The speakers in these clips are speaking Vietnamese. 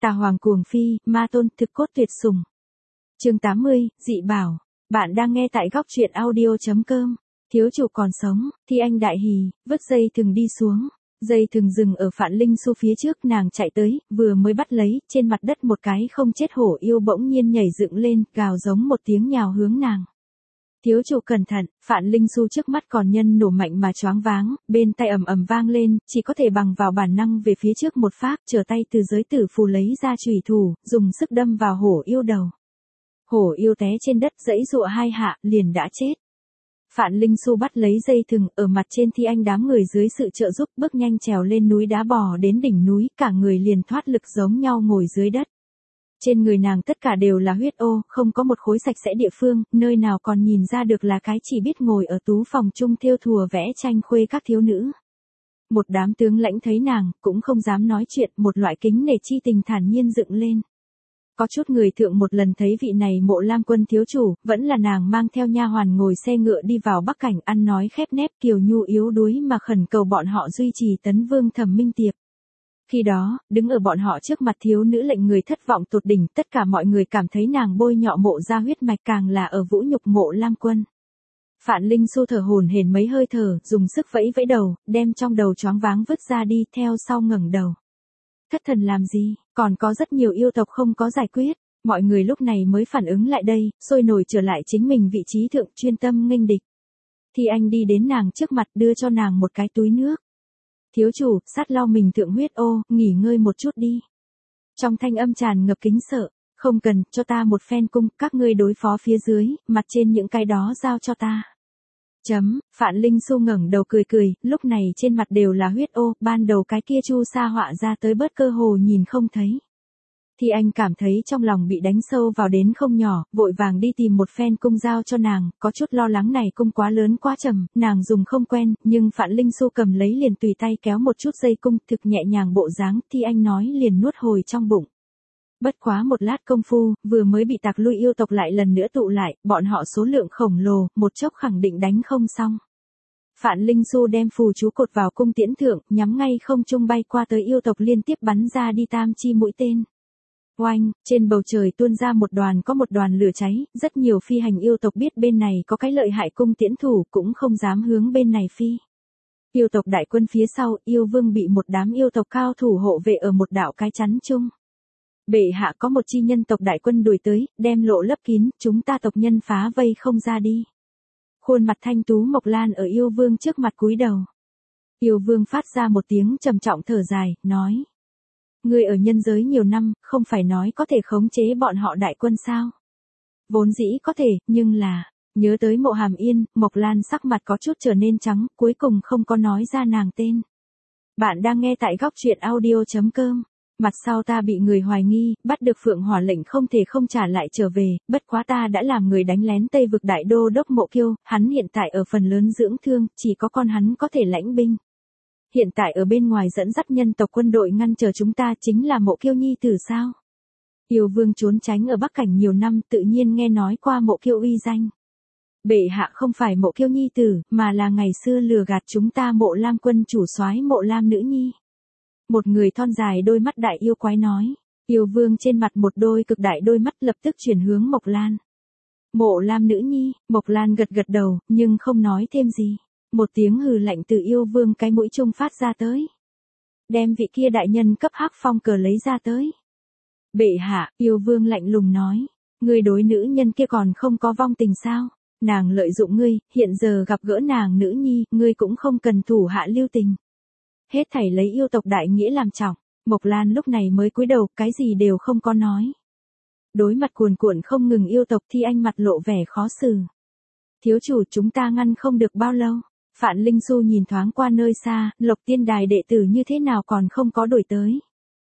Tà Hoàng cuồng phi, ma tôn thực cốt tuyệt sủng. Chương 80, dị bảo. Bạn đang nghe tại góc truyện audio.com. Thiếu chủ còn sống, Thi Anh đại hỉ, vứt dây thừng đi xuống. Dây thừng dừng ở Phạn Linh Xu phía trước, nàng chạy tới, vừa mới bắt lấy, trên mặt đất một cái không chết hổ yêu bỗng nhiên nhảy dựng lên, gào giống một tiếng nhào hướng nàng. Thiếu chủ cẩn thận, Phạn Linh Xu trước mắt còn nhân nổ mạnh mà choáng váng, bên tai ầm ầm vang lên, chỉ có thể bằng vào bản năng về phía trước một phát, trở tay từ giới tử phù lấy ra chùy thủ, dùng sức đâm vào hổ yêu đầu. Hổ yêu té trên đất giãy giụa hai hạ, liền đã chết. Phạn Linh Xu bắt lấy dây thừng, ở mặt trên Thi Anh đám người dưới sự trợ giúp bước nhanh trèo lên núi đá bò đến đỉnh núi, cả người liền thoát lực giống nhau ngồi dưới đất. Trên người nàng tất cả đều là huyết ô, không có một khối sạch sẽ địa phương, nơi nào còn nhìn ra được là cái chỉ biết ngồi ở tú phòng chung thêu thùa vẽ tranh khuê các thiếu nữ. Một đám tướng lãnh thấy nàng, cũng không dám nói chuyện, một loại kính nể chi tình thản nhiên dựng lên. Có chút người thượng một lần thấy vị này Mộ Lam Quân thiếu chủ, vẫn là nàng mang theo nha hoàn ngồi xe ngựa đi vào Bắc Cảnh, ăn nói khép nép kiều nhu yếu đuối mà khẩn cầu bọn họ duy trì Tấn Vương Thẩm Minh Tiệp. Khi đó, đứng ở bọn họ trước mặt thiếu nữ lệnh người thất vọng tột đỉnh, tất cả mọi người cảm thấy nàng bôi nhọ Mộ ra huyết mạch, càng là ở vũ nhục Mộ Lam Quân. Phạn Linh Xu thở hổn hển mấy hơi thở, dùng sức vẫy vẫy đầu, đem trong đầu choáng váng vứt ra đi, theo sau ngẩng đầu. Thất thần làm gì, còn có rất nhiều yêu tộc không có giải quyết. Mọi người lúc này mới phản ứng lại đây, sôi nổi trở lại chính mình vị trí thượng, chuyên tâm nghênh địch. Thi Anh đi đến nàng trước mặt, đưa cho nàng một cái túi nước. Thiếu chủ, sát lau mình thượng huyết ô, nghỉ ngơi một chút đi. Trong thanh âm tràn ngập kính sợ, không cần, cho ta một phen cung, các ngươi đối phó phía dưới, mặt trên những cái đó giao cho ta. Phạn Linh Xu ngẩng đầu cười cười, lúc này trên mặt đều là huyết ô, ban đầu cái kia chu sa họa ra tới bớt cơ hồ nhìn không thấy. Thì anh cảm thấy trong lòng bị đánh sâu vào đến không nhỏ, vội vàng đi tìm một phen cung giao cho nàng, có chút lo lắng này cung quá lớn quá trầm, nàng dùng không quen, nhưng Phạn Linh Xu cầm lấy liền tùy tay kéo một chút dây cung, thực nhẹ nhàng bộ dáng, thì anh nói liền nuốt hồi trong bụng. Bất quá một lát công phu, vừa mới bị tạc lui yêu tộc lại lần nữa tụ lại, bọn họ số lượng khổng lồ, một chốc khẳng định đánh không xong. Phạn Linh Xu đem phù chú cột vào cung tiễn thượng, nhắm ngay không trung bay qua tới yêu tộc liên tiếp bắn ra đi tam chi mũi tên. Oanh, trên bầu trời tuôn ra một đoàn lửa cháy, rất nhiều phi hành yêu tộc biết bên này có cái lợi hại cung tiễn thủ, cũng không dám hướng bên này phi. Yêu tộc đại quân phía sau, yêu vương bị một đám yêu tộc cao thủ hộ vệ ở một đạo cái chắn chung. Bệ hạ có một chi nhân tộc đại quân đuổi tới, đem lộ lấp kín, chúng ta tộc nhân phá vây không ra đi. Khuôn mặt thanh tú Mộc Lan ở yêu vương trước mặt cúi đầu. Yêu vương phát ra một tiếng trầm trọng thở dài, nói. Ngươi ở nhân giới nhiều năm, không phải nói có thể khống chế bọn họ đại quân sao? Vốn dĩ có thể, nhưng là, nhớ tới Mộ Hàm Yên, Mộc Lan sắc mặt có chút trở nên trắng, cuối cùng không có nói ra nàng tên. Bạn đang nghe tại góc truyện audio.com. Mặt sau ta bị người hoài nghi, bắt được Phượng Hỏa lệnh không thể không trả lại trở về, bất quá ta đã làm người đánh lén Tây vực đại đô đốc Mộ Kiêu, hắn hiện tại ở phần lớn dưỡng thương, chỉ có con hắn có thể lãnh binh. Hiện tại ở bên ngoài dẫn dắt nhân tộc quân đội ngăn chờ chúng ta, chính là Mộ Kiêu nhi tử sao? Yêu vương trốn tránh ở Bắc Cảnh nhiều năm, tự nhiên nghe nói qua Mộ Kiêu uy danh. Bệ hạ không phải Mộ Kiêu nhi tử, mà là ngày xưa lừa gạt chúng ta Mộ Lam quân chủ soái Mộ Lam nữ nhi. Một người thon dài đôi mắt đại yêu quái nói. Yêu vương trên mặt một đôi cực đại đôi mắt lập tức chuyển hướng Mộc Lan. Mộ Lam nữ nhi, Mộc Lan gật gật đầu, nhưng không nói thêm gì. Một tiếng hừ lạnh từ yêu vương cái mũi trung phát ra tới. Đem vị kia đại nhân cấp hắc phong cờ lấy ra tới. Bệ hạ, yêu vương lạnh lùng nói. Ngươi đối nữ nhân kia còn không có vong tình sao? Nàng lợi dụng ngươi, hiện giờ gặp gỡ nàng nữ nhi, ngươi cũng không cần thủ hạ lưu tình. Hết thảy lấy yêu tộc đại nghĩa làm trọng, Mộc Lan lúc này mới cúi đầu, cái gì đều không có nói. Đối mặt cuồn cuộn không ngừng yêu tộc Thi Anh mặt lộ vẻ khó xử. Thiếu chủ, chúng ta ngăn không được bao lâu. Phạn Linh Xu nhìn thoáng qua nơi xa, Lộc Tiên Đài đệ tử như thế nào còn không có đuổi tới.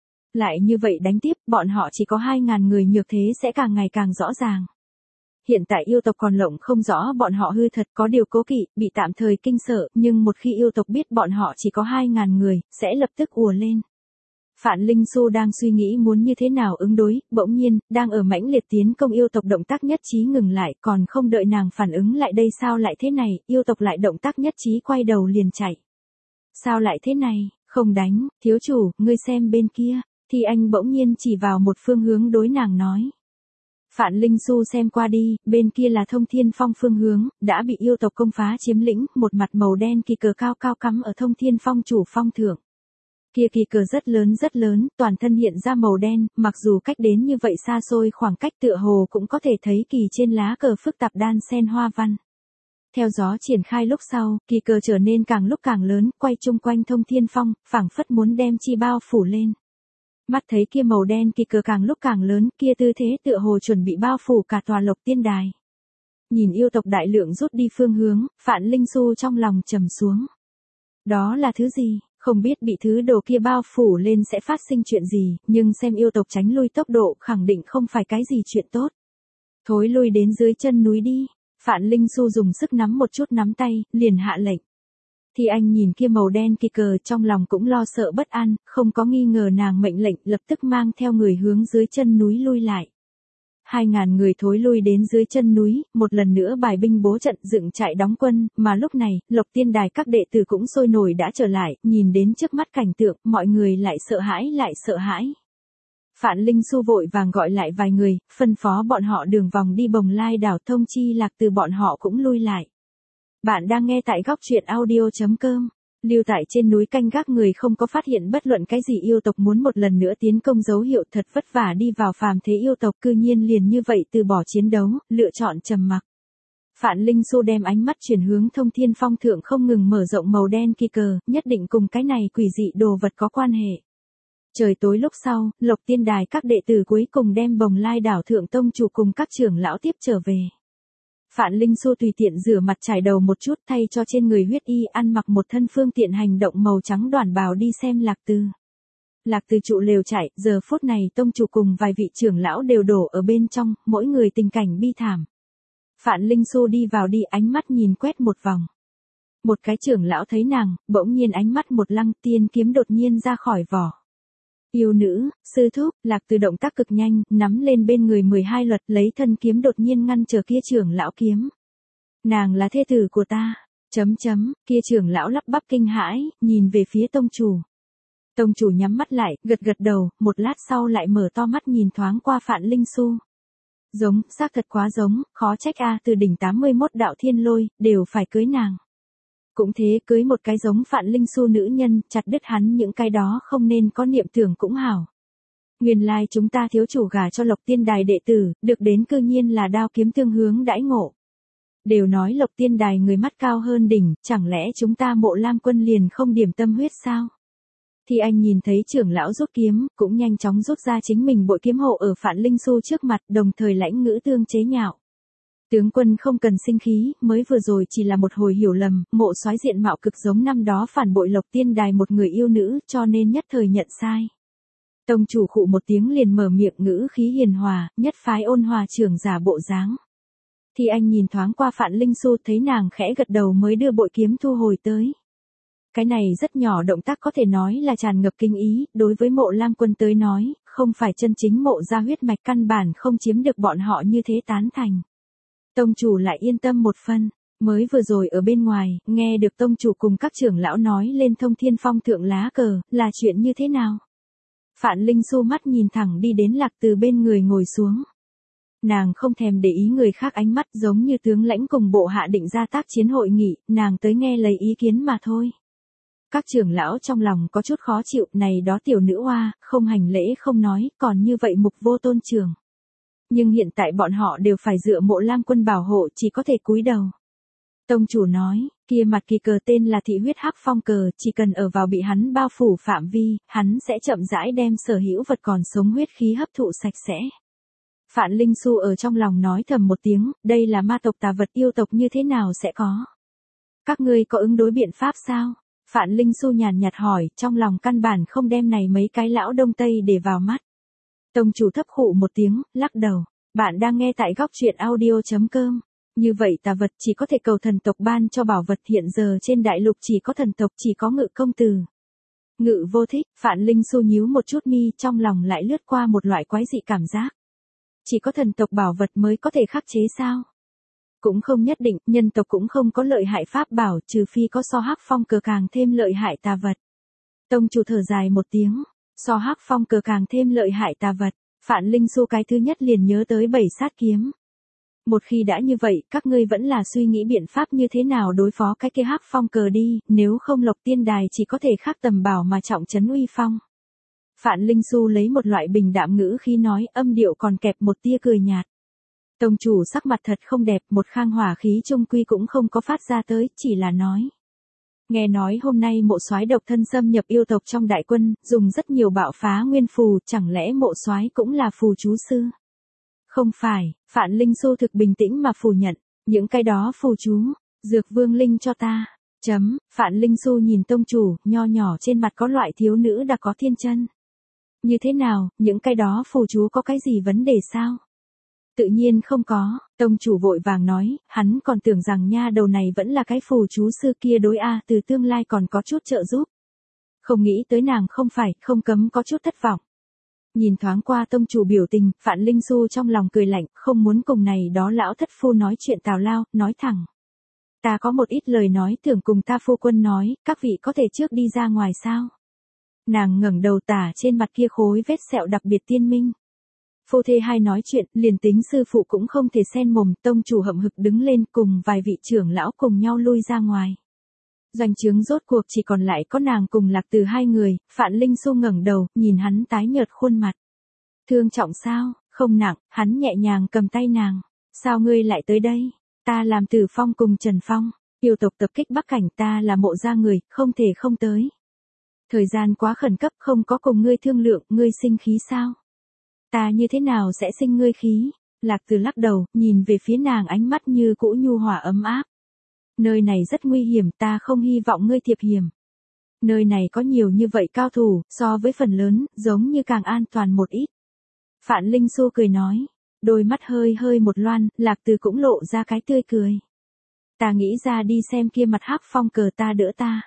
Lại như vậy đánh tiếp, bọn họ chỉ có 2.000 người, nhược thế sẽ càng ngày càng rõ ràng. Hiện tại yêu tộc còn lộng không rõ bọn họ hư thật, có điều cố kỵ, bị tạm thời kinh sợ, nhưng một khi yêu tộc biết bọn họ chỉ có 2.000 người, sẽ lập tức ùa lên. Phạn Linh Xu đang suy nghĩ muốn như thế nào ứng đối, bỗng nhiên, đang ở mãnh liệt tiến công yêu tộc động tác nhất trí ngừng lại, còn không đợi nàng phản ứng lại đây sao lại thế này, yêu tộc lại động tác nhất trí quay đầu liền chạy. Sao lại thế này, không đánh, thiếu chủ, ngươi xem bên kia. thì anh bỗng nhiên chỉ vào một phương hướng đối nàng nói. Phạn Linh Xu xem qua đi, bên kia là Thông Thiên Phong phương hướng, đã bị yêu tộc công phá chiếm lĩnh, một mặt màu đen kỳ cờ cao cao cắm ở Thông Thiên Phong chủ phong thượng. Kia kỳ cờ rất lớn, toàn thân hiện ra màu đen, mặc dù cách đến như vậy xa xôi khoảng cách tựa hồ cũng có thể thấy kỳ trên lá cờ phức tạp đan xen hoa văn. Theo gió triển khai lúc sau, kỳ cờ trở nên càng lúc càng lớn, quay chung quanh Thông Thiên Phong, phảng phất muốn đem chi bao phủ lên. Mắt thấy kia màu đen kỳ cờ càng lúc càng lớn, kia tư thế tựa hồ chuẩn bị bao phủ cả tòa Lộc Tiên Đài. Nhìn yêu tộc đại lượng rút đi phương hướng, Phạn Linh Xu trong lòng trầm xuống. Đó là thứ gì? Không biết bị thứ đồ kia bao phủ lên sẽ phát sinh chuyện gì, nhưng xem yêu tộc tránh lui tốc độ khẳng định không phải cái gì chuyện tốt. Thối lui đến dưới chân núi đi. Phạn Linh Xu dùng sức nắm một chút nắm tay, liền hạ lệnh. Thì anh nhìn kia màu đen kỳ cờ trong lòng cũng lo sợ bất an, không có nghi ngờ nàng mệnh lệnh lập tức mang theo người hướng dưới chân núi lui lại. 2.000 người thối lui đến dưới chân núi, một lần nữa bài binh bố trận dựng trại đóng quân, mà lúc này, Lộc Tiên Đài các đệ tử cũng sôi nổi đã trở lại, nhìn đến trước mắt cảnh tượng, mọi người lại sợ hãi. Phạn Linh Xu vội vàng gọi lại vài người, phân phó bọn họ đường vòng đi Bồng Lai đảo thông chi Lạc Từ bọn họ cũng lui lại. Bạn đang nghe tại góc truyện audio.com. Lưu tại trên núi canh gác người không có phát hiện bất luận cái gì yêu tộc muốn một lần nữa tiến công dấu hiệu thật vất vả đi vào phàm thế yêu tộc cư nhiên liền như vậy từ bỏ chiến đấu, lựa chọn trầm mặc. Phạn Linh Xu đem ánh mắt chuyển hướng Thông Thiên Phong thượng không ngừng mở rộng màu đen kỳ cờ, nhất định cùng cái này quỷ dị đồ vật có quan hệ. Trời tối lúc sau, Lộc Tiên Đài các đệ tử cuối cùng đem Bồng Lai đảo thượng tông chủ cùng các trưởng lão tiếp trở về. Phạn Linh Xu tùy tiện rửa mặt trải đầu một chút thay cho trên người huyết y ăn mặc một thân phương tiện hành động màu trắng đoàn bào đi xem Lạc Từ. Lạc Từ trụ lều trại, giờ phút này tông chủ cùng vài vị trưởng lão đều đổ ở bên trong, mỗi người tình cảnh bi thảm. Phạn Linh Xu đi vào đi ánh mắt nhìn quét một vòng. Một cái trưởng lão thấy nàng, bỗng nhiên ánh mắt một lăng tiên kiếm đột nhiên ra khỏi vỏ. Yêu nữ, sư thúc, Lạc Từ động tác cực nhanh, nắm lên bên người 12 luật lấy thân kiếm đột nhiên ngăn trở kia trưởng lão kiếm. Nàng là thê tử của ta, kia trưởng lão lắp bắp kinh hãi, nhìn về phía tông chủ. Tông chủ nhắm mắt lại, gật đầu, một lát sau lại mở to mắt nhìn thoáng qua Phạn Linh Xu. Giống, xác thật quá giống, khó trách từ đỉnh 81 đạo thiên lôi, đều phải cưới nàng. Cũng thế cưới một cái giống Phạn Linh Xu nữ nhân, chặt đứt hắn những cái đó không nên có niệm tưởng cũng hảo. Nguyên lai chúng ta thiếu chủ gả cho Lộc Tiên Đài đệ tử, được đến cư nhiên là đao kiếm tương hướng đãi ngộ. Đều nói Lộc Tiên Đài người mắt cao hơn đỉnh, chẳng lẽ chúng ta Mộ Lam quân liền không điểm tâm huyết sao? Thì anh nhìn thấy trưởng lão rút kiếm, cũng nhanh chóng rút ra chính mình bội kiếm hộ ở Phạn Linh Xu trước mặt, đồng thời lãnh ngữ tương chế nhạo. Tướng quân không cần sinh khí, mới vừa rồi chỉ là một hồi hiểu lầm, Mộ soái diện mạo cực giống năm đó phản bội Lộc Tiên Đài một người yêu nữ, cho nên nhất thời nhận sai. Tông chủ khụ một tiếng liền mở miệng ngữ khí hiền hòa, nhất phái ôn hòa trưởng giả bộ dáng. Thì anh nhìn thoáng qua Phạn Linh Xu thấy nàng khẽ gật đầu mới đưa bội kiếm thu hồi tới. Cái này rất nhỏ động tác có thể nói là tràn ngập kinh ý, đối với Mộ Lam quân tới nói, không phải chân chính mộ ra huyết mạch căn bản không chiếm được bọn họ như thế tán thành. Tông chủ lại yên tâm một phần, mới vừa rồi ở bên ngoài, nghe được tông chủ cùng các trưởng lão nói lên Thông Thiên Phong thượng lá cờ, là chuyện như thế nào? Phạn Linh Xu mắt nhìn thẳng đi đến Lạc Từ bên người ngồi xuống. Nàng không thèm để ý người khác ánh mắt giống như tướng lãnh cùng bộ hạ định ra tác chiến hội nghị, nàng tới nghe lấy ý kiến mà thôi. Các trưởng lão trong lòng có chút khó chịu, này đó tiểu nữ oa, không hành lễ không nói, còn như vậy mục vô tôn trưởng. Nhưng hiện tại bọn họ đều phải dựa Mộ Lam quân bảo hộ, chỉ có thể cúi đầu. Tông chủ nói, kia mặt kỳ cờ tên là thị huyết hắc phong cờ, chỉ cần ở vào bị hắn bao phủ phạm vi, hắn sẽ chậm rãi đem sở hữu vật còn sống huyết khí hấp thụ sạch sẽ. Phạn Linh Xu ở trong lòng nói thầm một tiếng, đây là ma tộc tà vật yêu tộc như thế nào sẽ có? Các ngươi có ứng đối biện pháp sao? Phạn Linh Xu nhàn nhạt hỏi, trong lòng căn bản không đem này mấy cái lão đông tây để vào mắt. Tông chủ thấp khụ một tiếng, lắc đầu. Bạn đang nghe tại góc truyện audio.com. Như vậy tà vật chỉ có thể cầu thần tộc ban cho bảo vật, hiện giờ trên đại lục chỉ có thần tộc, chỉ có Ngự công tử. Ngự vô thích, Phạn Linh Xu nhíu một chút mi, trong lòng lại lướt qua một loại quái dị cảm giác. Chỉ có thần tộc bảo vật mới có thể khắc chế sao? Cũng không nhất định, nhân tộc cũng không có lợi hại pháp bảo, trừ phi có so hắc phong cờ càng thêm lợi hại tà vật. Tông chủ thở dài một tiếng. So Hắc Phong cờ càng thêm lợi hại tà vật, Phạn Linh Xu cái thứ nhất liền nhớ tới 7 sát kiếm. Một khi đã như vậy, các ngươi vẫn là suy nghĩ biện pháp như thế nào đối phó cái kia Hắc Phong cờ đi, nếu không Lộc Tiên Đài chỉ có thể khắc tầm bảo mà trọng trấn uy phong. Phạn Linh Xu lấy một loại bình đạm ngữ khi nói, âm điệu còn kẹp một tia cười nhạt. Tông chủ sắc mặt thật không đẹp, một khang hỏa khí trung quy cũng không có phát ra tới, chỉ là nói. Nghe nói hôm nay mộ soái độc thân xâm nhập yêu tộc trong đại quân, dùng rất nhiều bạo phá nguyên phù, chẳng lẽ mộ soái cũng là phù chú sư? Không phải, Phạn Linh Xu thực bình tĩnh mà phủ nhận, những cái đó phù chú, dược vương linh cho ta. Phạn Linh Xu nhìn tông chủ, nho nhỏ trên mặt có loại thiếu nữ đã có thiên chân. Như thế nào, những cái đó phù chú có cái gì vấn đề sao? Tự nhiên không có, tông chủ vội vàng nói, hắn còn tưởng rằng nha đầu này vẫn là cái phù chú sư kia đối a từ tương lai còn có chút trợ giúp. Không nghĩ tới nàng không phải, không cấm có chút thất vọng. Nhìn thoáng qua tông chủ biểu tình, Phạn Linh Xu trong lòng cười lạnh, không muốn cùng này đó lão thất phu nói chuyện tào lao, nói thẳng. Ta có một ít lời nói tưởng cùng ta phu quân nói, các vị có thể trước đi ra ngoài sao? Nàng ngẩng đầu tả trên mặt kia khối vết sẹo đặc biệt tiên minh. Phu thê hai nói chuyện, liền tính sư phụ cũng không thể xen mồm, tông chủ hậm hực đứng lên cùng vài vị trưởng lão cùng nhau lui ra ngoài. Doanh trướng rốt cuộc chỉ còn lại có nàng cùng Lạc Từ hai người, Phạn Linh Xu ngẩng đầu, nhìn hắn tái nhợt khuôn mặt. Thương trọng sao, không nặng, hắn nhẹ nhàng cầm tay nàng. Sao ngươi lại tới đây? Ta làm Tử Phong cùng Trần Phong, yêu tộc tập kích Bắc Cảnh, ta là mộ gia người, không thể không tới. Thời gian quá khẩn cấp, không có cùng ngươi thương lượng, ngươi sinh khí sao? Ta như thế nào sẽ sinh ngươi khí? Lạc Từ lắc đầu, nhìn về phía nàng ánh mắt như cũ nhu hòa ấm áp. Nơi này rất nguy hiểm, ta không hy vọng ngươi thiệp hiểm. Nơi này có nhiều như vậy cao thủ, so với phần lớn, giống như càng an toàn một ít. Phạn Linh Xu cười nói, đôi mắt hơi hơi một loan, Lạc Từ cũng lộ ra cái tươi cười. Ta nghĩ ra đi xem kia mặt Hắc Phong cờ, ta đỡ ta.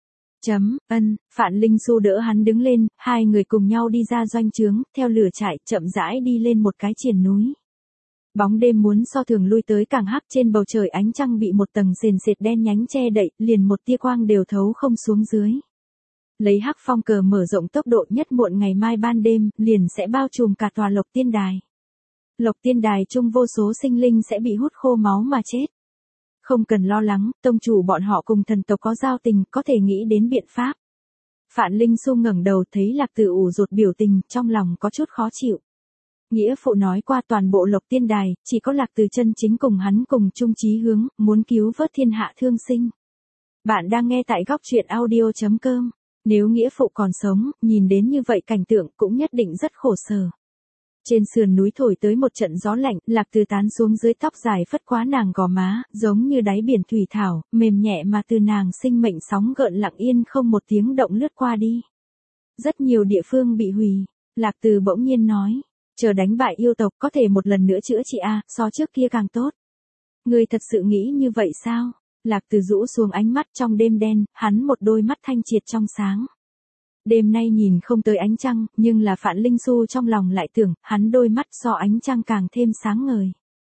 Phạn Linh Xu đỡ hắn đứng lên, hai người cùng nhau đi ra doanh trướng, theo lửa trại, chậm rãi đi lên một cái triền núi. Bóng đêm muốn so thường lui tới càng hắc, trên bầu trời ánh trăng bị một tầng sền sệt đen nhánh che đậy, liền một tia quang đều thấu không xuống dưới. Lấy Hắc Phong cờ mở rộng tốc độ, nhất muộn ngày mai ban đêm, liền sẽ bao trùm cả tòa Lộc Tiên Đài. Lộc Tiên Đài chung vô số sinh linh sẽ bị hút khô máu mà chết. Không cần lo lắng, tông chủ bọn họ cùng thần tộc có giao tình, có thể nghĩ đến biện pháp. Phạn Linh Xu ngẩng đầu thấy Lạc Từ ủ rột biểu tình, trong lòng có chút khó chịu. Nghĩa phụ nói qua toàn bộ Lộc Tiên Đài, chỉ có Lạc Từ chân chính cùng hắn cùng chung chí hướng, muốn cứu vớt thiên hạ thương sinh. Bạn đang nghe tại góc truyện audio.com. Nếu nghĩa phụ còn sống, nhìn đến như vậy cảnh tượng cũng nhất định rất khổ sở. Trên sườn núi thổi tới một trận gió lạnh, Lạc Từ tán xuống dưới tóc dài phất quá nàng gò má, giống như đáy biển thủy thảo, mềm nhẹ mà từ nàng sinh mệnh sóng gợn lặng yên không một tiếng động lướt qua đi. Rất nhiều địa phương bị hủy, Lạc Từ bỗng nhiên nói, chờ đánh bại yêu tộc có thể một lần nữa chữa trị so trước kia càng tốt. Ngươi thật sự nghĩ như vậy sao? Lạc Từ rũ xuống ánh mắt, trong đêm đen, hắn một đôi mắt thanh triệt trong sáng. Đêm nay nhìn không tới ánh trăng, nhưng là Phạn Linh Xu trong lòng lại tưởng, hắn đôi mắt so ánh trăng càng thêm sáng ngời.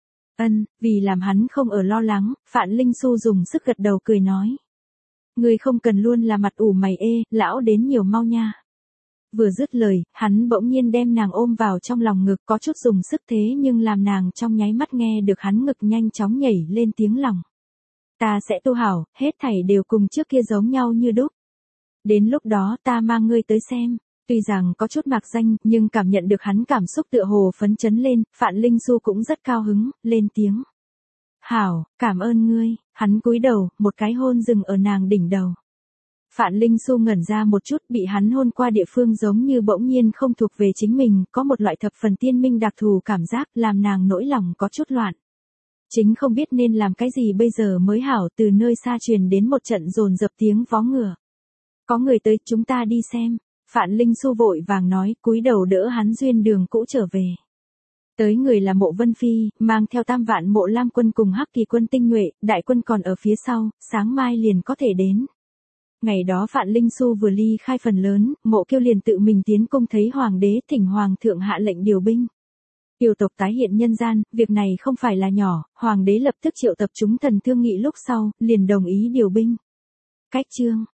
Vì làm hắn không ở lo lắng, Phạn Linh Xu dùng sức gật đầu cười nói. Ngươi không cần luôn là mặt ủ mày ê, lão đến nhiều mau nha. Vừa dứt lời, hắn bỗng nhiên đem nàng ôm vào trong lòng ngực, có chút dùng sức thế nhưng làm nàng trong nháy mắt nghe được hắn ngực nhanh chóng nhảy lên tiếng lòng. Ta sẽ tu hảo, hết thảy đều cùng trước kia giống nhau như đúc. Đến lúc đó ta mang ngươi tới xem. Tuy rằng có chút mạc danh, nhưng cảm nhận được hắn cảm xúc tựa hồ phấn chấn lên, Phạn Linh Xu cũng rất cao hứng, lên tiếng. Hảo, cảm ơn ngươi. Hắn cúi đầu, một cái hôn dừng ở nàng đỉnh đầu. Phạn Linh Xu ngẩn ra một chút, bị hắn hôn qua địa phương giống như bỗng nhiên không thuộc về chính mình, có một loại thập phần tiên minh đặc thù cảm giác, làm nàng nỗi lòng có chút loạn. Chính không biết nên làm cái gì bây giờ mới hảo, từ nơi xa truyền đến một trận dồn dập tiếng vó ngựa. Có người tới, chúng ta đi xem. Phạn Linh Xu vội vàng nói, cúi đầu đỡ hắn duyên đường cũ trở về. Tới người là Mộ Vân Phi, mang theo 3 vạn Mộ Lam quân cùng Hắc Kỳ quân tinh nhuệ, đại quân còn ở phía sau, sáng mai liền có thể đến. Ngày đó Phạn Linh Xu vừa ly khai phần lớn, Mộ Kiêu liền tự mình tiến cung thấy hoàng đế, thỉnh hoàng thượng hạ lệnh điều binh. Yêu tộc tái hiện nhân gian, việc này không phải là nhỏ, hoàng đế lập tức triệu tập chúng thần thương nghị lúc sau, liền đồng ý điều binh. Cách chương